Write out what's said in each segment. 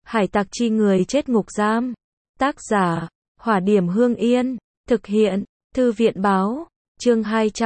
Hải tặc chi người chết ngục giam. Tác giả, Hỏa Điểm Hương Yên. Thực hiện, Thư viện báo. Chương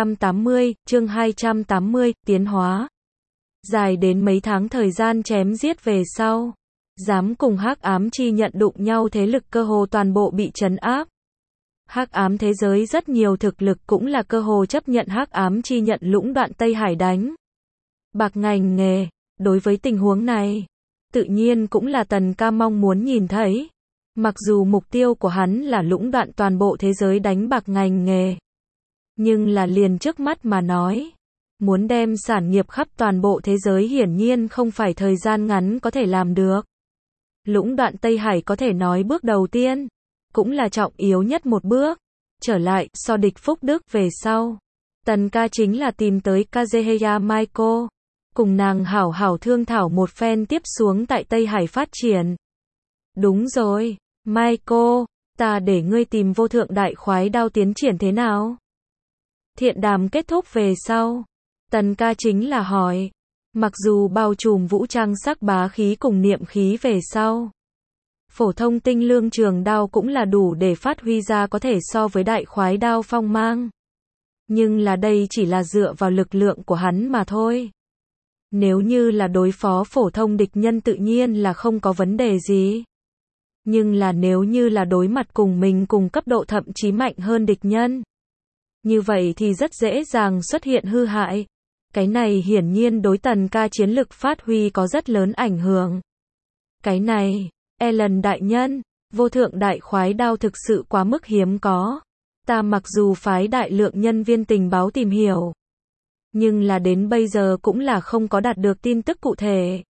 280, tiến hóa. Dài đến mấy tháng thời gian chém giết về sau, dám cùng Hắc Ám Chi Nhận đụng nhau thế lực cơ hồ toàn bộ bị trấn áp. Hắc ám thế giới rất nhiều thực lực cũng là cơ hồ chấp nhận Hắc Ám Chi Nhận lũng đoạn Tây Hải đánh bạc ngành nghề. Đối với tình huống này, tự nhiên cũng là Tần Ca mong muốn nhìn thấy. Mặc dù mục tiêu của hắn là lũng đoạn toàn bộ thế giới đánh bạc ngành nghề, nhưng là liền trước mắt mà nói, muốn đem sản nghiệp khắp toàn bộ thế giới hiển nhiên không phải thời gian ngắn có thể làm được. Lũng đoạn Tây Hải có thể nói bước đầu tiên, cũng là trọng yếu nhất một bước. Trở lại, so địch Phúc Đức về sau, Tần Ca chính là tìm tới Kazuhaya Maiko, cùng nàng hảo hảo thương thảo một phen tiếp xuống tại Tây Hải phát triển. Đúng rồi, Maiko, ta để ngươi tìm vô thượng đại khoái đao tiến triển thế nào? Thiện đàm kết thúc về sau, Tần Ca chính là hỏi, mặc dù bao trùm vũ trang sắc bá khí cùng niệm khí về sau, phổ thông tinh lương trường đao cũng là đủ để phát huy ra có thể so với đại khoái đao phong mang. Nhưng là đây chỉ là dựa vào lực lượng của hắn mà thôi. Nếu như là đối phó phổ thông địch nhân tự nhiên là không có vấn đề gì. Nhưng là nếu như là đối mặt cùng mình cùng cấp độ thậm chí mạnh hơn địch nhân, như vậy thì rất dễ dàng xuất hiện hư hại. Cái này hiển nhiên đối Tần Ca chiến lực phát huy có rất lớn ảnh hưởng. Cái này, Ellen đại nhân, vô thượng đại khoái đao thực sự quá mức hiếm có. Ta mặc dù phái đại lượng nhân viên tình báo tìm hiểu, nhưng là đến bây giờ cũng là không có đạt được tin tức cụ thể.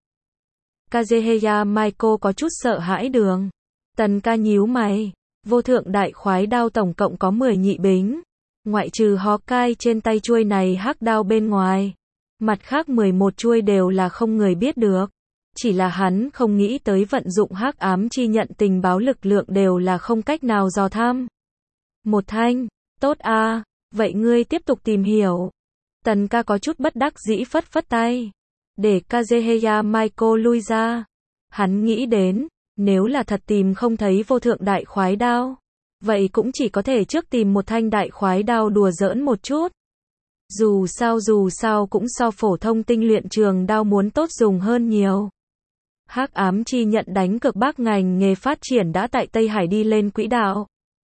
Kazuhaya Maiko có chút sợ hãi đường. Tần Ca nhíu mày, vô thượng đại khoái đao tổng cộng có 10 nhị bính. Ngoại trừ Hawkeye trên tay chuôi này hắc đao bên ngoài, mặt khác 11 chuôi đều là không người biết được. Chỉ là hắn không nghĩ tới vận dụng Hắc Ám Chi Nhận tình báo lực lượng đều là không cách nào dò thăm. Một thanh, tốt a, vậy ngươi tiếp tục tìm hiểu. Tần Ca có chút bất đắc dĩ phất phất tay, để Kazuhaya Maiko lui ra. Hắn nghĩ đến, nếu là thật tìm không thấy vô thượng đại khoái đao, vậy cũng chỉ có thể trước tìm một thanh đại khoái đao đùa giỡn một chút. Dù sao cũng so phổ thông tinh luyện trường đao muốn tốt dùng hơn nhiều. Hắc Ám Chi Nhận đánh cược bác ngành nghề phát triển đã tại Tây Hải đi lên quỹ đạo.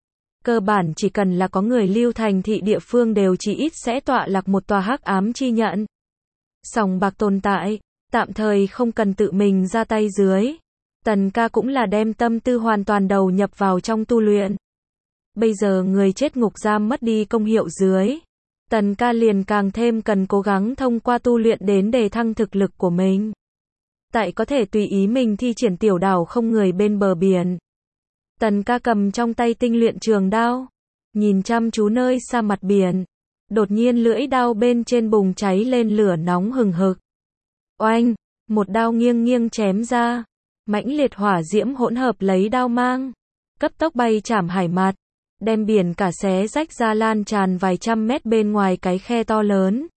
Cơ bản chỉ cần là có người lưu thành thị địa phương đều chỉ ít sẽ tọa lạc một tòa Hắc Ám Chi Nhận. Sòng bạc tồn tại, tạm thời không cần tự mình ra tay dưới. Tần Ca cũng là đem tâm tư hoàn toàn đầu nhập vào trong tu luyện. Bây giờ người chết ngục giam mất đi công hiệu dưới, Tần Ca liền càng thêm cần cố gắng thông qua tu luyện đến đề thăng thực lực của mình. Tại có thể tùy ý mình thi triển tiểu đảo không người bên bờ biển. Tần Ca cầm trong tay tinh luyện trường đao, nhìn chăm chú nơi xa mặt biển. Đột nhiên lưỡi đao bên trên bùng cháy lên lửa nóng hừng hực. Oanh, một đao nghiêng nghiêng chém ra, mãnh liệt hỏa diễm hỗn hợp lấy đao mang, cấp tốc bay chảm hải mặt, đem biển cả xé rách ra lan tràn vài trăm mét bên ngoài cái khe to lớn.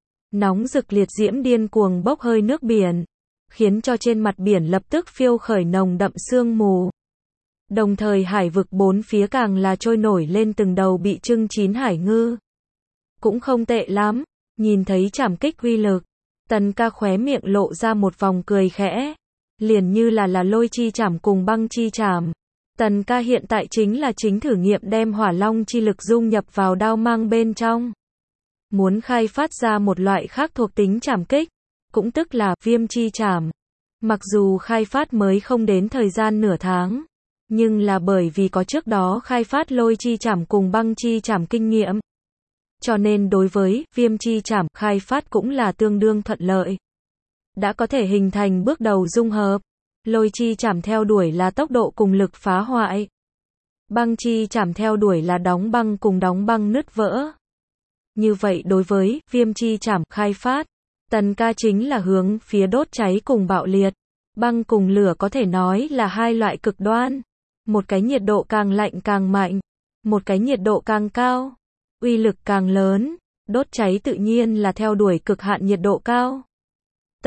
Nóng rực liệt diễm điên cuồng bốc hơi nước biển, khiến cho trên mặt biển lập tức phiêu khởi nồng đậm sương mù. Đồng thời hải vực bốn phía càng là trôi nổi lên từng đầu bị chưng chín hải ngư. Cũng không tệ lắm, nhìn thấy trảm kích uy lực, Tần Ca khóe miệng lộ ra một vòng cười khẽ, liền như là lôi chi trảm cùng băng chi trảm. Tần Ca hiện tại chính là thử nghiệm đem hỏa long chi lực dung nhập vào đao mang bên trong. Muốn khai phát ra một loại khác thuộc tính trảm kích, cũng tức là viêm chi trảm. Mặc dù khai phát mới không đến thời gian nửa tháng, nhưng là bởi vì có trước đó khai phát lôi chi trảm cùng băng chi trảm kinh nghiệm, cho nên đối với viêm chi trảm khai phát cũng là tương đương thuận lợi. Đã có thể hình thành bước đầu dung hợp. Lôi chi trảm theo đuổi là tốc độ cùng lực phá hoại. Băng chi trảm theo đuổi là đóng băng cùng đóng băng nứt vỡ. Như vậy đối với viêm chi trảm khai phát, Tần Ca chính là hướng phía đốt cháy cùng bạo liệt. Băng cùng lửa có thể nói là hai loại cực đoan. Một cái nhiệt độ càng lạnh càng mạnh, một cái nhiệt độ càng cao, uy lực càng lớn. Đốt cháy tự nhiên là theo đuổi cực hạn nhiệt độ cao.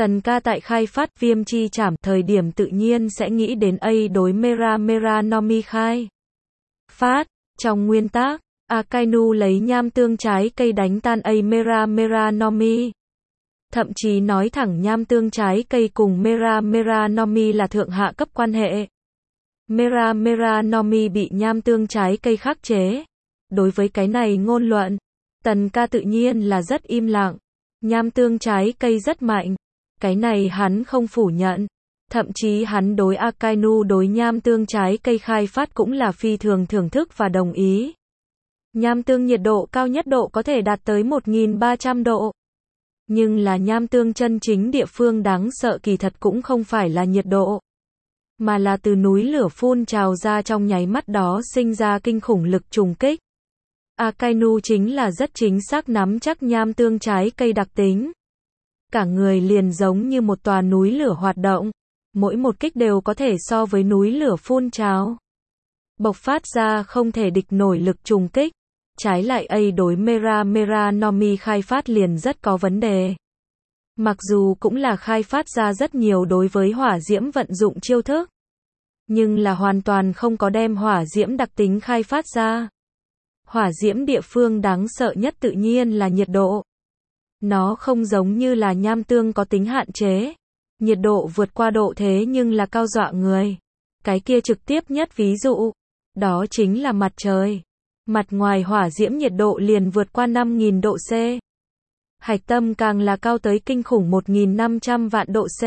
Tần ca tại khai phát viêm chi trảm thời điểm tự nhiên sẽ nghĩ đến A đối Mera Mera no Mi khai phát. Trong nguyên tác, Akainu lấy nham tương trái cây đánh tan A Mera Mera no Mi. Thậm chí nói thẳng nham tương trái cây cùng Mera Mera no Mi là thượng hạ cấp quan hệ. Mera Mera no Mi bị nham tương trái cây khắc chế. Đối với cái này ngôn luận, Tần ca tự nhiên là rất im lặng. Nham tương trái cây rất mạnh. Cái này hắn không phủ nhận. Thậm chí hắn đối Akainu đối nham tương trái cây khai phát cũng là phi thường thưởng thức và đồng ý. Nham tương nhiệt độ cao nhất độ có thể đạt tới 1300 độ. Nhưng là nham tương chân chính địa phương đáng sợ kỳ thật cũng không phải là nhiệt độ, mà là từ núi lửa phun trào ra trong nháy mắt đó sinh ra kinh khủng lực trùng kích. Akainu chính là rất chính xác nắm chắc nham tương trái cây đặc tính. Cả người liền giống như một tòa núi lửa hoạt động, mỗi một kích đều có thể so với núi lửa phun trào, bộc phát ra không thể địch nổi lực trùng kích. Trái lại A đối Mera Mera no Mi khai phát liền rất có vấn đề. Mặc dù cũng là khai phát ra rất nhiều đối với hỏa diễm vận dụng chiêu thức, nhưng là hoàn toàn không có đem hỏa diễm đặc tính khai phát ra. Hỏa diễm địa phương đáng sợ nhất tự nhiên là nhiệt độ. Nó không giống như là nham tương có tính hạn chế. Nhiệt độ vượt qua độ thế nhưng là cao dọa người. Cái kia trực tiếp nhất ví dụ, đó chính là mặt trời. Mặt ngoài hỏa diễm nhiệt độ liền vượt qua 5.000 độ C. Hạch tâm càng là cao tới kinh khủng 1.500 vạn độ C.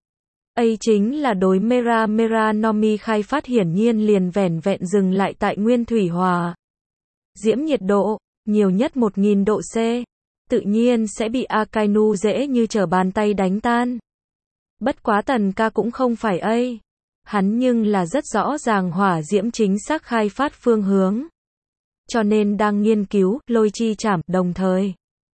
A chính là đối Mera Mera no Mi khai phát hiển nhiên liền vẻn vẹn dừng lại tại nguyên thủy hỏa diễm nhiệt độ, nhiều nhất 1.000 độ C. Tự nhiên sẽ bị Akainu dễ như trở bàn tay đánh tan. Bất quá Tần ca cũng không phải A. Hắn nhưng là rất rõ ràng hỏa diễm chính xác khai phát phương hướng. Cho nên đang nghiên cứu lôi chi trảm, đồng thời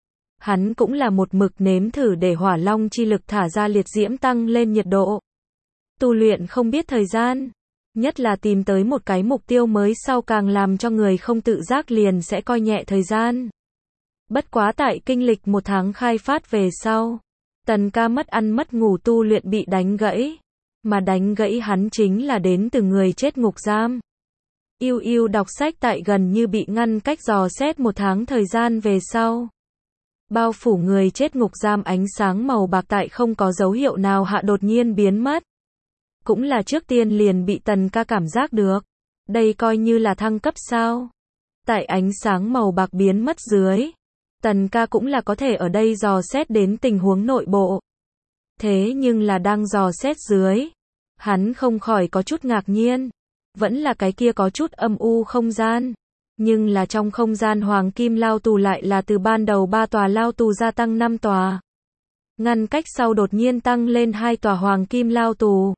hắn cũng là một mực nếm thử để hỏa long chi lực thả ra liệt diễm tăng lên nhiệt độ. Tu luyện không biết thời gian, nhất là tìm tới một cái mục tiêu mới sau càng làm cho người không tự giác liền sẽ coi nhẹ thời gian. Bất quá tại kinh lịch 1 tháng khai phát về sau, Tần ca mất ăn mất ngủ tu luyện bị đánh gãy, mà đánh gãy hắn chính là đến từ người chết ngục giam. Yêu yêu đọc sách tại gần như bị ngăn cách dò xét 1 tháng thời gian về sau. Bao phủ người chết ngục giam ánh sáng màu bạc tại không có dấu hiệu nào hạ đột nhiên biến mất. Cũng là trước tiên liền bị Tần ca cảm giác được. Đây coi như là thăng cấp sao? Tại ánh sáng màu bạc biến mất dưới, Tần ca cũng là có thể ở đây dò xét đến tình huống nội bộ. Thế nhưng là đang dò xét dưới, hắn không khỏi có chút ngạc nhiên. Vẫn là cái kia có chút âm u không gian. Nhưng là trong không gian hoàng kim lao tù lại là từ ban đầu 3 tòa lao tù gia tăng 5 tòa. Ngăn cách sau đột nhiên tăng lên 2 tòa hoàng kim lao tù.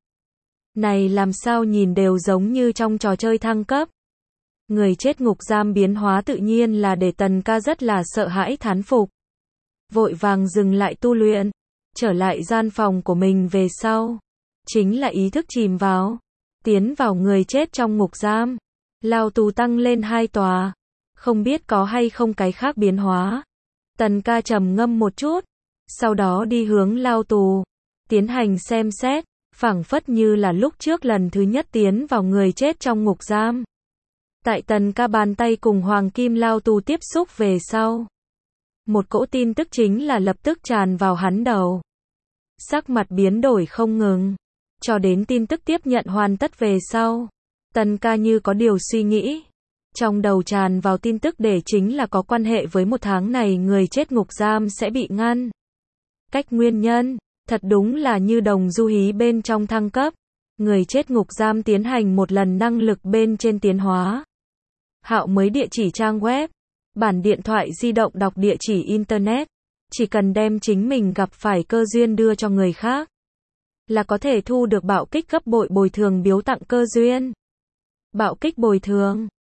Này làm sao nhìn đều giống như trong trò chơi thăng cấp. Người chết ngục giam biến hóa tự nhiên là để Tần ca rất là sợ hãi thán phục. Vội vàng dừng lại tu luyện, trở lại gian phòng của mình về sau. Chính là ý thức chìm vào. Tiến vào người chết trong ngục giam. Lao tù tăng lên 2 tòa. Không biết có hay không cái khác biến hóa. Tần ca trầm ngâm một chút. Sau đó đi hướng lao tù. Tiến hành xem xét. Phảng phất như là lúc trước lần thứ nhất tiến vào người chết trong ngục giam. Tại Tần ca bàn tay cùng hoàng kim lao tù tiếp xúc về sau. Một cỗ tin tức chính là lập tức tràn vào hắn đầu. Sắc mặt biến đổi không ngừng. Cho đến tin tức tiếp nhận hoàn tất về sau. Tần ca như có điều suy nghĩ. Trong đầu tràn vào tin tức để chính là có quan hệ với 1 tháng này người chết ngục giam sẽ bị ngăn cách nguyên nhân. Thật đúng là như đồng du hí bên trong thăng cấp. Người chết ngục giam tiến hành một lần năng lực bên trên tiến hóa. Hạo mới địa chỉ trang web. Bản điện thoại di động đọc địa chỉ internet. Chỉ cần đem chính mình gặp phải cơ duyên đưa cho người khác. Là có thể thu được bạo kích gấp bội bồi thường biếu tặng cơ duyên. Bạo kích bồi thường.